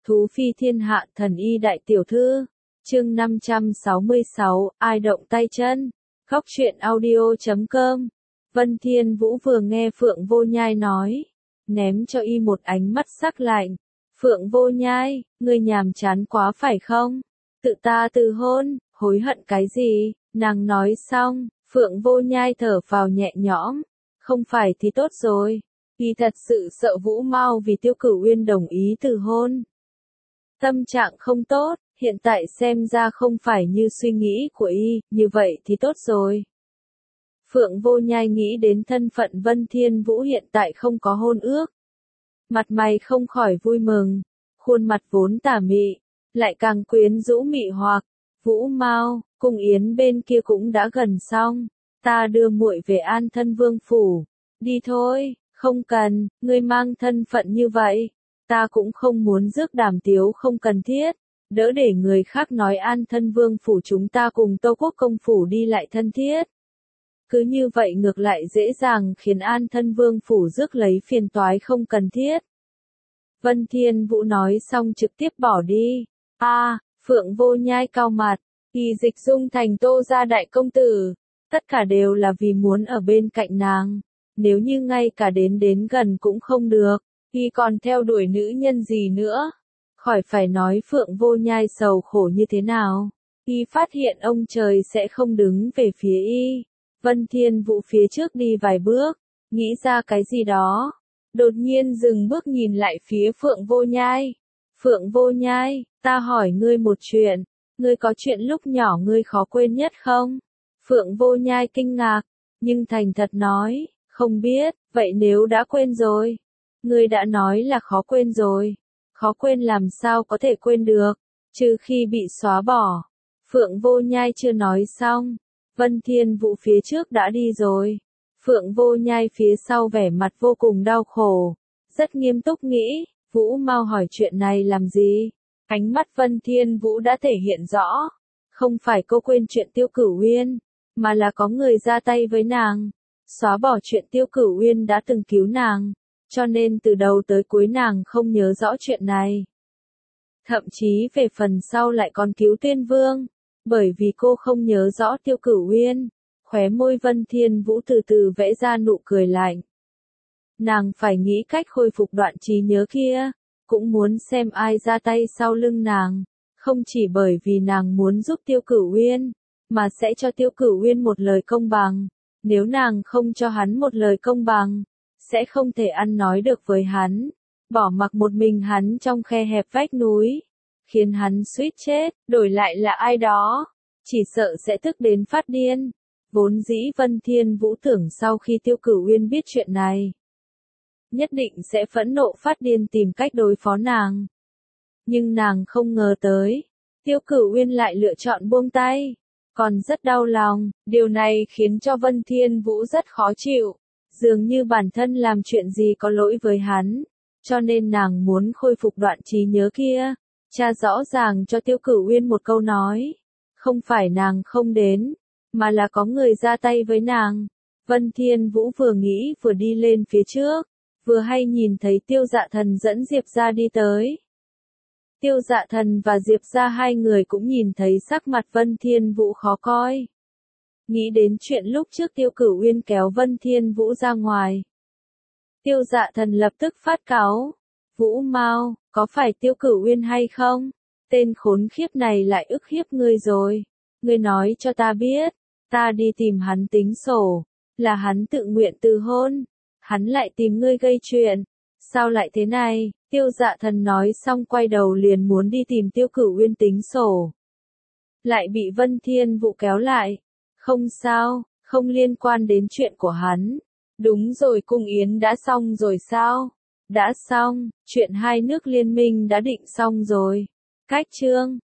Thú phi thiên hạ thần y đại tiểu thư. Chương 566, ai động tay chân. Góc truyện audio.com. Vân Thiên Vũ vừa nghe Phượng Vô Nhai nói, ném cho y một ánh mắt sắc lạnh. Phượng Vô Nhai, ngươi nhàm chán quá phải không? Tự ta tự hôn, hối hận cái gì? Nàng nói xong, Phượng Vô Nhai thở phào nhẹ nhõm. Không phải thì tốt rồi. Y thật sự sợ Vũ Mao vì Tiêu Cửu Uyên đồng ý từ hôn. Tâm trạng không tốt, hiện tại xem ra không phải như suy nghĩ của y, như vậy thì tốt rồi. Phượng Vô Nhai nghĩ đến thân phận Vân Thiên Vũ hiện tại không có hôn ước. Mặt mày không khỏi vui mừng, khuôn mặt vốn tà mị, lại càng quyến rũ mị hoặc. Vũ Mao, cung yến bên kia cũng đã gần xong, ta đưa muội về An Thân Vương phủ. Đi thôi, không cần, ngươi mang thân phận như vậy. Ta cũng không muốn rước đàm tiếu không cần thiết, đỡ để người khác nói An Thân Vương phủ chúng ta cùng Tô Quốc công phủ đi lại thân thiết. Cứ như vậy ngược lại dễ dàng khiến An Thân Vương phủ rước lấy phiền toái không cần thiết. Vân Thiên Vũ nói xong trực tiếp bỏ đi. Phượng Vô Nhai cau mặt, y dịch dung thành Tô gia đại công tử, tất cả đều là vì muốn ở bên cạnh nàng. Nếu như ngay cả đến gần cũng không được, y còn theo đuổi nữ nhân gì nữa? Khỏi phải nói Phượng Vô Nhai sầu khổ như thế nào. Y phát hiện ông trời sẽ không đứng về phía y. Vân Thiên Vũ phía trước đi vài bước, nghĩ ra cái gì đó. Đột nhiên dừng bước nhìn lại phía Phượng Vô Nhai. Phượng Vô Nhai, ta hỏi ngươi một chuyện. Ngươi có chuyện lúc nhỏ ngươi khó quên nhất không? Phượng Vô Nhai kinh ngạc, nhưng thành thật nói, không biết. Vậy nếu đã quên rồi, ngươi đã nói là khó quên rồi. Khó quên làm sao có thể quên được, trừ khi bị xóa bỏ. Phượng Vô Nhai chưa nói xong, Vân Thiên Vũ phía trước đã đi rồi. Phượng Vô Nhai phía sau vẻ mặt vô cùng đau khổ, rất nghiêm túc nghĩ, Vũ Mao hỏi chuyện này làm gì? Ánh mắt Vân Thiên Vũ đã thể hiện rõ, không phải cô quên chuyện Tiêu Cửu Uyên, mà là có người ra tay với nàng, xóa bỏ chuyện Tiêu Cửu Uyên đã từng cứu nàng, cho nên từ đầu tới cuối nàng không nhớ rõ chuyện này. Thậm chí về phần sau lại còn cứu Tiên Vương, bởi vì cô không nhớ rõ Tiêu Cửu Uyên. Khóe môi Vân Thiên Vũ từ từ vẽ ra nụ cười lạnh. Nàng phải nghĩ cách khôi phục đoạn trí nhớ kia, cũng muốn xem ai ra tay sau lưng nàng, không chỉ bởi vì nàng muốn giúp Tiêu Cửu Uyên, mà sẽ cho Tiêu Cửu Uyên một lời công bằng. Nếu nàng không cho hắn một lời công bằng, sẽ không thể ăn nói được với hắn, bỏ mặc một mình hắn trong khe hẹp vách núi, khiến hắn suýt chết, đổi lại là ai đó, chỉ sợ sẽ tức đến phát điên. Vốn dĩ Vân Thiên Vũ tưởng sau khi Tiêu Cửu Uyên biết chuyện này, nhất định sẽ phẫn nộ phát điên tìm cách đối phó nàng. Nhưng nàng không ngờ tới, Tiêu Cửu Uyên lại lựa chọn buông tay, còn rất đau lòng, điều này khiến cho Vân Thiên Vũ rất khó chịu, dường như bản thân làm chuyện gì có lỗi với hắn, cho nên nàng muốn khôi phục đoạn trí nhớ kia, tra rõ ràng cho Tiêu Cửu Uyên một câu nói, không phải nàng không đến, mà là có người ra tay với nàng. Vân Thiên Vũ vừa nghĩ vừa đi lên phía trước, vừa hay nhìn thấy Tiêu Dạ Thần dẫn Diệp Gia đi tới. Tiêu Dạ Thần và Diệp Gia hai người cũng nhìn thấy sắc mặt Vân Thiên Vũ khó coi. Nghĩ đến chuyện lúc trước Tiêu Cửu Uyên kéo Vân Thiên Vũ ra ngoài. Tiêu Dạ Thần lập tức phát cáu. Vũ Mao, có phải Tiêu Cửu Uyên hay không? Tên khốn khiếp này lại ức hiếp ngươi rồi. Ngươi nói cho ta biết, ta đi tìm hắn tính sổ, là hắn tự nguyện từ hôn. Hắn lại tìm ngươi gây chuyện. Sao lại thế này? Tiêu Dạ Thần nói xong quay đầu liền muốn đi tìm Tiêu Cửu Uyên tính sổ. Lại bị Vân Thiên Vũ kéo lại. Không sao, không liên quan đến chuyện của hắn. Đúng rồi, cung yến đã xong rồi sao? Đã xong, chuyện hai nước liên minh đã định xong rồi. Cách chương